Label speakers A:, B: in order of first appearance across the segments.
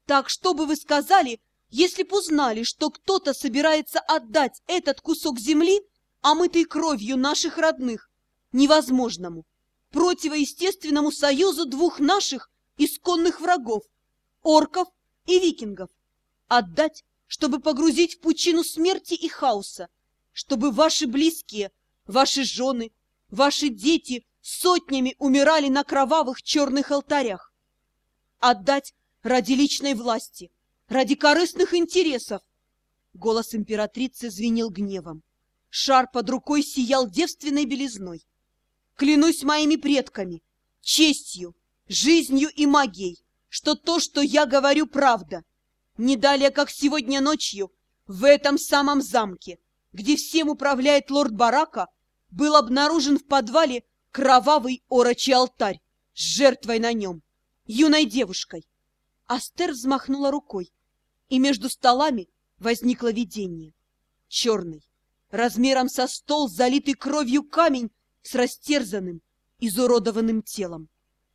A: Так что бы вы сказали, если б узнали, что кто-то собирается отдать этот кусок земли, омытый кровью наших родных, невозможному, противоестественному союзу двух наших исконных врагов, орков и викингов, отдать, чтобы погрузить в пучину смерти и хаоса, чтобы ваши близкие, ваши жены, ваши дети сотнями умирали на кровавых черных алтарях, отдать ради личной власти, ради корыстных интересов. Голос императрицы звенел гневом. Шар под рукой сиял девственной белизной. Клянусь моими предками, честью, жизнью и магией, что то, что я говорю, правда. Не далее, как сегодня ночью, в этом самом замке, где всем управляет лорд Барака, был обнаружен в подвале кровавый орочий алтарь с жертвой на нем, юной девушкой. Астер взмахнула рукой, и между столами возникло видение. Черный, размером со стол, залитый кровью камень с растерзанным, изуродованным телом.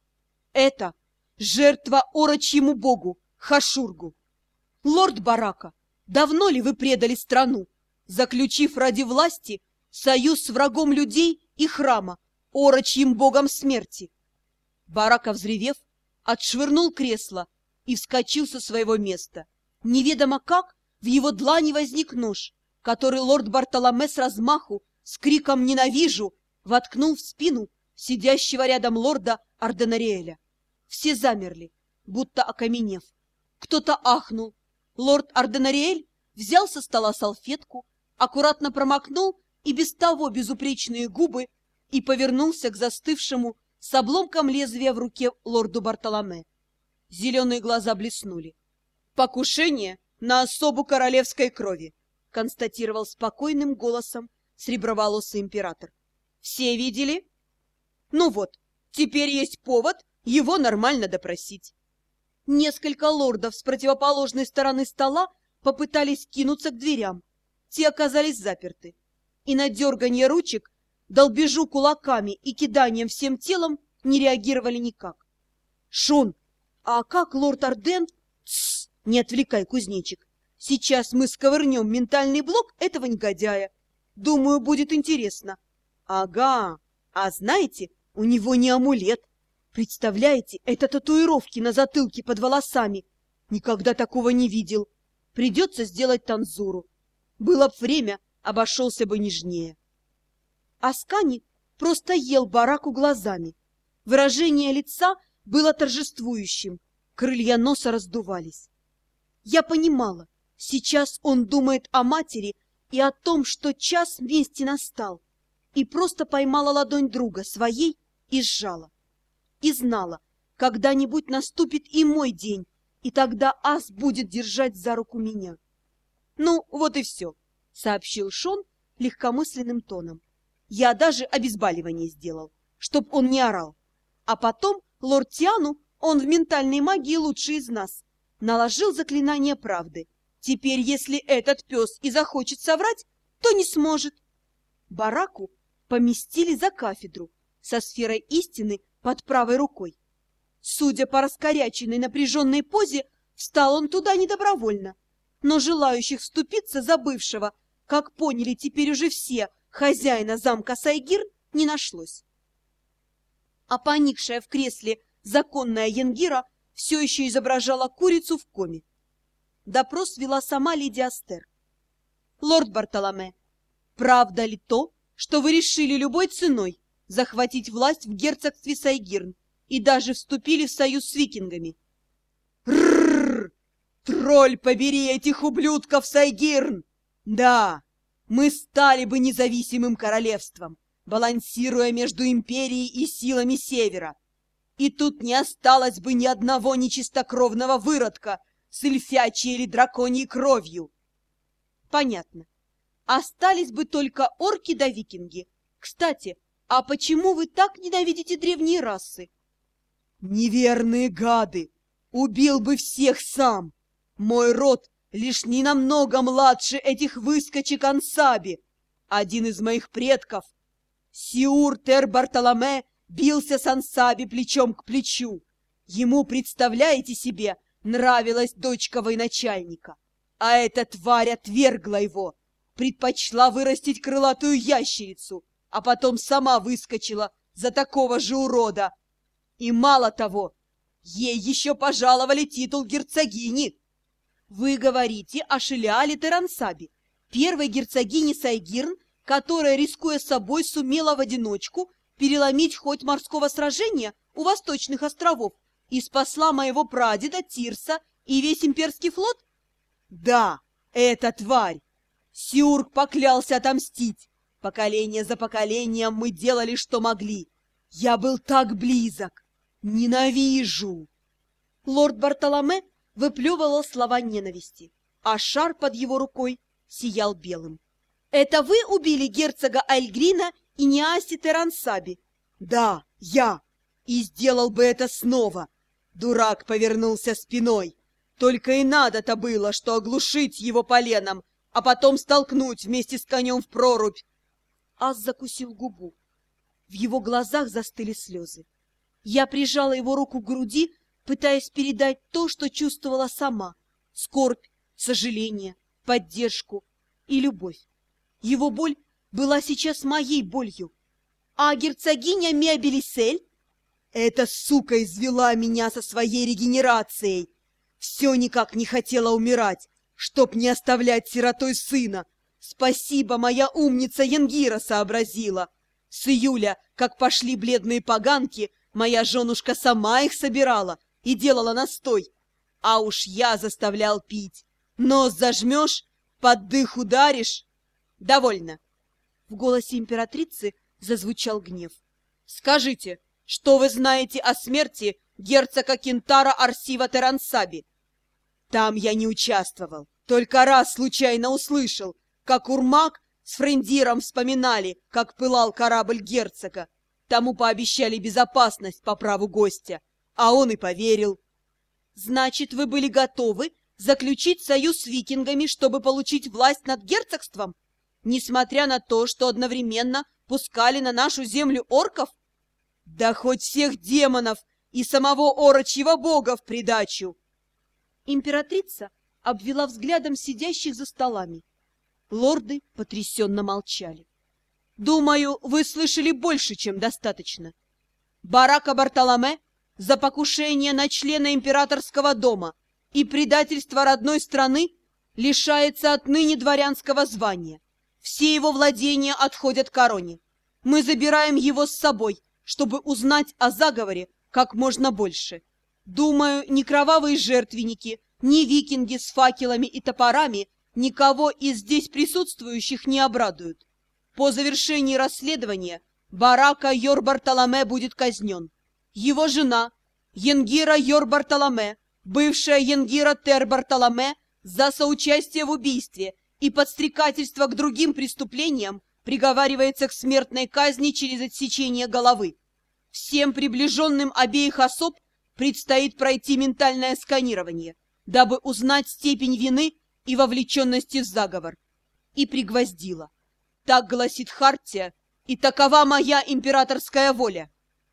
A: Это жертва орочьему богу, Хашургу. Лорд Барака, давно ли вы предали страну, заключив ради власти союз с врагом людей и храма, орочьим богом смерти? Барака, взревев, отшвырнул кресло и вскочил со своего места. Неведомо как в его длани возник нож, который лорд Бартоломе с размаху, с криком «Ненавижу!» воткнул в спину сидящего рядом лорда Арденариэля. Все замерли, будто окаменев. Кто-то ахнул. Лорд Арденариэль взял со стола салфетку, аккуратно промокнул и без того безупречные губы и повернулся к застывшему с обломком лезвия в руке лорду Бартоломе. Зеленые глаза блеснули. «Покушение на особу королевской крови», констатировал спокойным голосом среброволосый император. «Все видели? Ну вот, теперь есть повод его нормально допросить». Несколько лордов с противоположной стороны стола попытались кинуться к дверям. Те оказались заперты. И на дерганье ручек, долбежу кулаками и киданием всем телом не реагировали никак. «Шон, а как лорд Арден?» «Тссс, не отвлекай, кузнечик. Сейчас мы сковырнем ментальный блок этого негодяя. Думаю, будет интересно». «Ага, а знаете, у него не амулет. Представляете, это татуировки на затылке под волосами. Никогда такого не видел. Придется сделать танзуру. Было б время, обошелся бы нежнее». Аскани просто ел Бараку глазами. Выражение лица было торжествующим, крылья носа раздувались. Я понимала, сейчас он думает о матери и о том, что час мести настал, и просто поймала ладонь друга своей и сжала. И знала, когда-нибудь наступит и мой день, и тогда Ас будет держать за руку меня. «Ну, вот и все», — сообщил Шон легкомысленным тоном. «Я даже обезболивание сделал, чтоб он не орал. А потом лорд Тиану, он в ментальной магии лучший из нас, наложил заклинание правды. Теперь, если этот пес и захочет соврать, то не сможет». Бараку поместили за кафедру со сферой истины под правой рукой. Судя по раскоряченной напряженной позе, встал он туда недобровольно, но желающих вступиться за бывшего, как поняли теперь уже все, хозяина замка Сайгир, не нашлось. А поникшая в кресле законная Янгира все еще изображала курицу в коме. Допрос вела сама леди Астер. «Лорд Бартоломе, правда ли то, что вы решили любой ценой захватить власть в герцогстве Сайгирн и даже вступили в союз с викингами?» «Ррррр! Тролль, побери этих ублюдков, Сайгирн! Да, мы стали бы независимым королевством, балансируя между империей и силами Севера. И тут не осталось бы ни одного нечистокровного выродка с эльфячьей или драконьей кровью». «Понятно. Остались бы только орки да викинги. Кстати, а почему вы так ненавидите древние расы?» «Неверные гады! Убил бы всех сам! Мой род лишь ненамного младше этих выскочек Ансаби. Один из моих предков, Сиур Тер Бартоломе, бился с Ансаби плечом к плечу. Ему, представляете себе, нравилась дочка военачальника, а эта тварь отвергла его, предпочла вырастить крылатую ящерицу, а потом сама выскочила за такого же урода. И мало того, ей еще пожаловали титул герцогини. Вы говорите о Шелиале Террансабе, первой герцогине Сайгирн, которая, рискуя собой, сумела в одиночку переломить хоть морского сражения у Восточных островов и спасла моего прадеда Тирса и весь имперский флот? Да, эта тварь! Сиург поклялся отомстить. Поколение за поколением мы делали, что могли. Я был так близок. Ненавижу!» Лорд Бартоломе выплевывал слова ненависти, а шар под его рукой сиял белым. «Это вы убили герцога Альгрина и Ниаси Террансаби?» «Да, я! И сделал бы это снова!» Дурак повернулся спиной. Только и надо-то было, что оглушить его поленом, а потом столкнуть вместе с конем в прорубь. Ас закусил губу. В его глазах застыли слезы. Я прижала его руку к груди, пытаясь передать то, что чувствовала сама. Скорбь, сожаление, поддержку и любовь. Его боль была сейчас моей болью. А герцогиня Миабелисель? Эта сука извела меня со своей регенерацией. Все никак не хотела умирать, чтоб не оставлять сиротой сына. Спасибо, моя умница Янгира сообразила. С июля, как пошли бледные поганки, моя женушка сама их собирала и делала настой. А уж я заставлял пить. Нос зажмешь, под дых ударишь. Довольно. В голосе императрицы зазвучал гнев. Скажите, что вы знаете о смерти герцога Кентара Арсива Террансаби? Там я не участвовал, только раз случайно услышал, как Урмак с Френдиром вспоминали, как пылал корабль герцога. Тому пообещали безопасность по праву гостя, а он и поверил. Значит, вы были готовы заключить союз с викингами, чтобы получить власть над герцогством, несмотря на то, что одновременно пускали на нашу землю орков? Да хоть всех демонов и самого орочьего бога в придачу! Императрица обвела взглядом сидящих за столами. Лорды потрясенно молчали. Думаю, вы слышали больше, чем достаточно. Барака Бартоломе за покушение на члена императорского дома и предательство родной страны лишается отныне дворянского звания. Все его владения отходят короне. Мы забираем его с собой, чтобы узнать о заговоре как можно больше. Думаю, ни кровавые жертвенники, ни викинги с факелами и топорами никого из здесь присутствующих не обрадуют. По завершении расследования Барака Йор Бартоломе будет казнен. Его жена, Янгира Йор Бартоломе, бывшая Янгира Тер Бартоломе, за соучастие в убийстве и подстрекательство к другим преступлениям приговаривается к смертной казни через отсечение головы. Всем приближенным обеих особ предстоит пройти ментальное сканирование, дабы узнать степень вины и вовлеченности в заговор. И пригвоздила. Так гласит хартия, и такова моя императорская воля.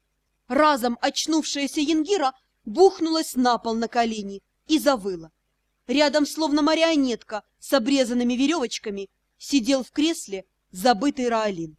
A: Разом очнувшаяся Янгира бухнулась на пол на колени и завыла. Рядом, словно марионетка с обрезанными веревочками, сидел в кресле забытый Раолин.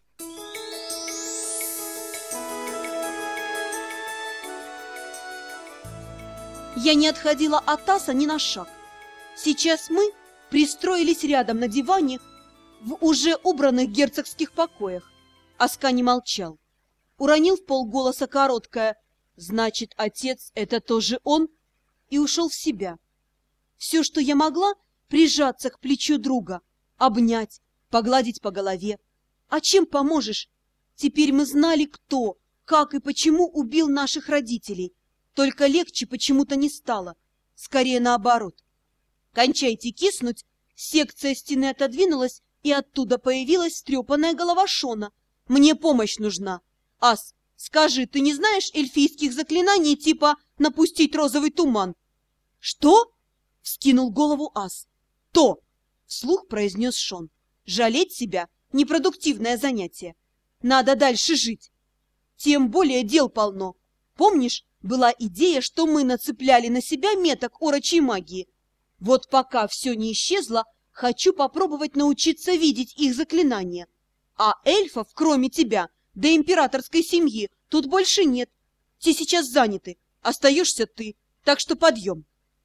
A: Я не отходила от Аса ни на шаг. Сейчас мы пристроились рядом на диване в уже убранных герцогских покоях. Аскани молчал. Уронил в полголоса короткое «Значит, отец — это тоже он?» и ушел в себя. Все, что я могла, прижаться к плечу друга, обнять, погладить по голове. А чем поможешь? Теперь мы знали, кто, как и почему убил наших родителей. Только легче почему-то не стало. Скорее наоборот. Кончайте киснуть, секция стены отодвинулась, и оттуда появилась встрепанная голова Шона. Мне помощь нужна. Ас, скажи, ты не знаешь эльфийских заклинаний типа «напустить розовый туман»? Что? Вскинул голову Ас. То, вслух произнес Шон. Жалеть себя — непродуктивное занятие. Надо дальше жить. Тем более дел полно. Помнишь, была идея, что мы нацепляли на себя меток орочьей магии. Вот пока все не исчезло, хочу попробовать научиться видеть их заклинания. А эльфов, кроме тебя, да императорской семьи, тут больше нет. Те сейчас заняты, остаешься ты, так что подъем.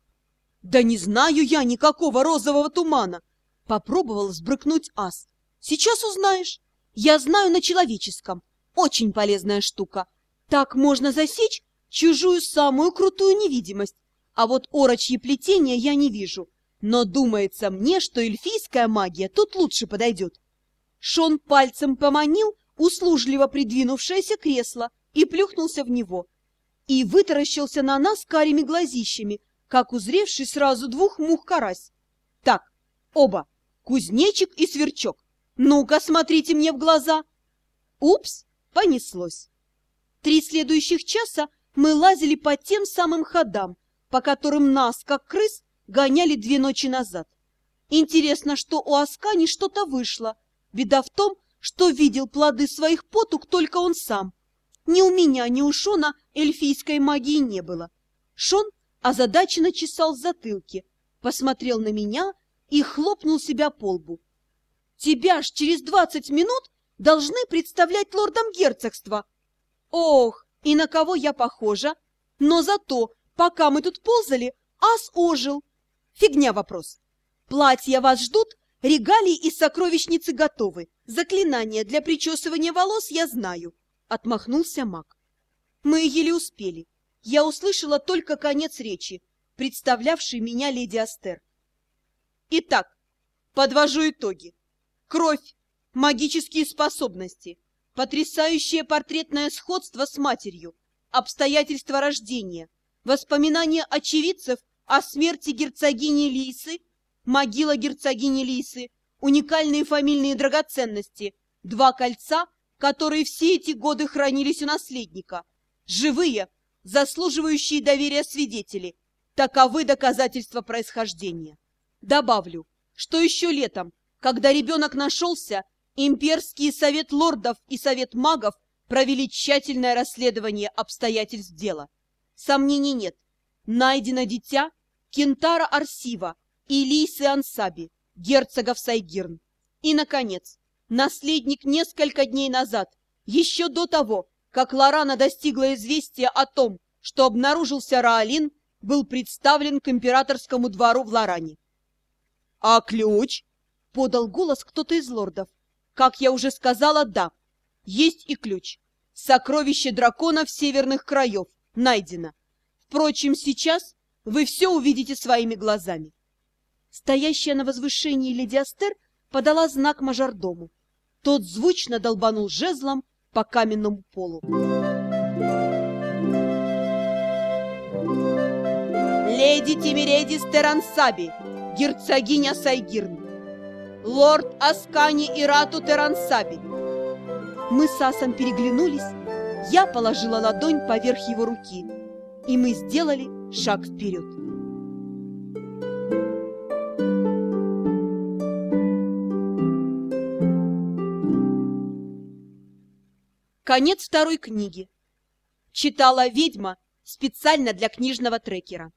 A: Да не знаю я никакого розового тумана. Попробовал взбрыкнуть ас. Сейчас узнаешь. Я знаю на человеческом. Очень полезная штука. Так можно засечь чужую самую крутую невидимость. А вот орочьи плетения я не вижу. Но думается мне, что эльфийская магия тут лучше подойдет. Шон пальцем поманил услужливо придвинувшееся кресло и плюхнулся в него. И вытаращился на нас карими глазищами, как узревший сразу двух мух-карась. Так, оба, кузнечик и сверчок. Ну-ка, смотрите мне в глаза. Упс, понеслось. 3 следующих часа мы лазили по тем самым ходам, по которым нас, как крыс, гоняли 2 ночи назад. Интересно, что у Аскани что-то вышло. Беда в том, что видел плоды своих потуг только он сам. Ни у меня, ни у Шона эльфийской магии не было. Шон озадаченно чесал в затылке, посмотрел на меня и хлопнул себя по лбу. «Тебя ж через 20 минут должны представлять лордом герцогства!» Ох, и на кого я похожа? Но зато, пока мы тут ползали, ас ожил. Фигня вопрос. Платья вас ждут, регалии из сокровищницы готовы. Заклинания для причесывания волос я знаю. Отмахнулся маг. Мы еле успели. Я услышала только конец речи, представлявшей меня леди Астер. Итак, подвожу итоги. Кровь, магические способности, потрясающее портретное сходство с матерью, обстоятельства рождения, воспоминания очевидцев о смерти герцогини Лисы, могила герцогини Лисы, уникальные фамильные драгоценности, 2 кольца, которые все эти годы хранились у наследника, живые, заслуживающие доверия свидетели, таковы доказательства происхождения. Добавлю, что еще летом, когда ребенок нашелся, Имперский совет лордов и совет магов провели тщательное расследование обстоятельств дела. Сомнений нет. Найдено дитя Кентара Арсива и Лисы Ансаби, герцогов Сайгирн. И, наконец, наследник несколько дней назад, еще до того, как Лорана достигла известия о том, что обнаружился Раолин, был представлен к императорскому двору в Лоране. «А ключ?» — подал голос кто-то из лордов. Как я уже сказала, да, есть и ключ. Сокровище драконов северных краев найдено. Впрочем, сейчас вы все увидите своими глазами. Стоящая на возвышении леди Астер подала знак мажордому. Тот звучно долбанул жезлом по каменному полу. Леди Тимиредис Терансаби, герцогиня Сайгирн. Лорд Аскани Ирату Терансаби. Мы с Асом переглянулись, я положила ладонь поверх его руки, и мы сделали шаг вперед. Конец 2 книги. Читала ведьма специально для книжного трекера.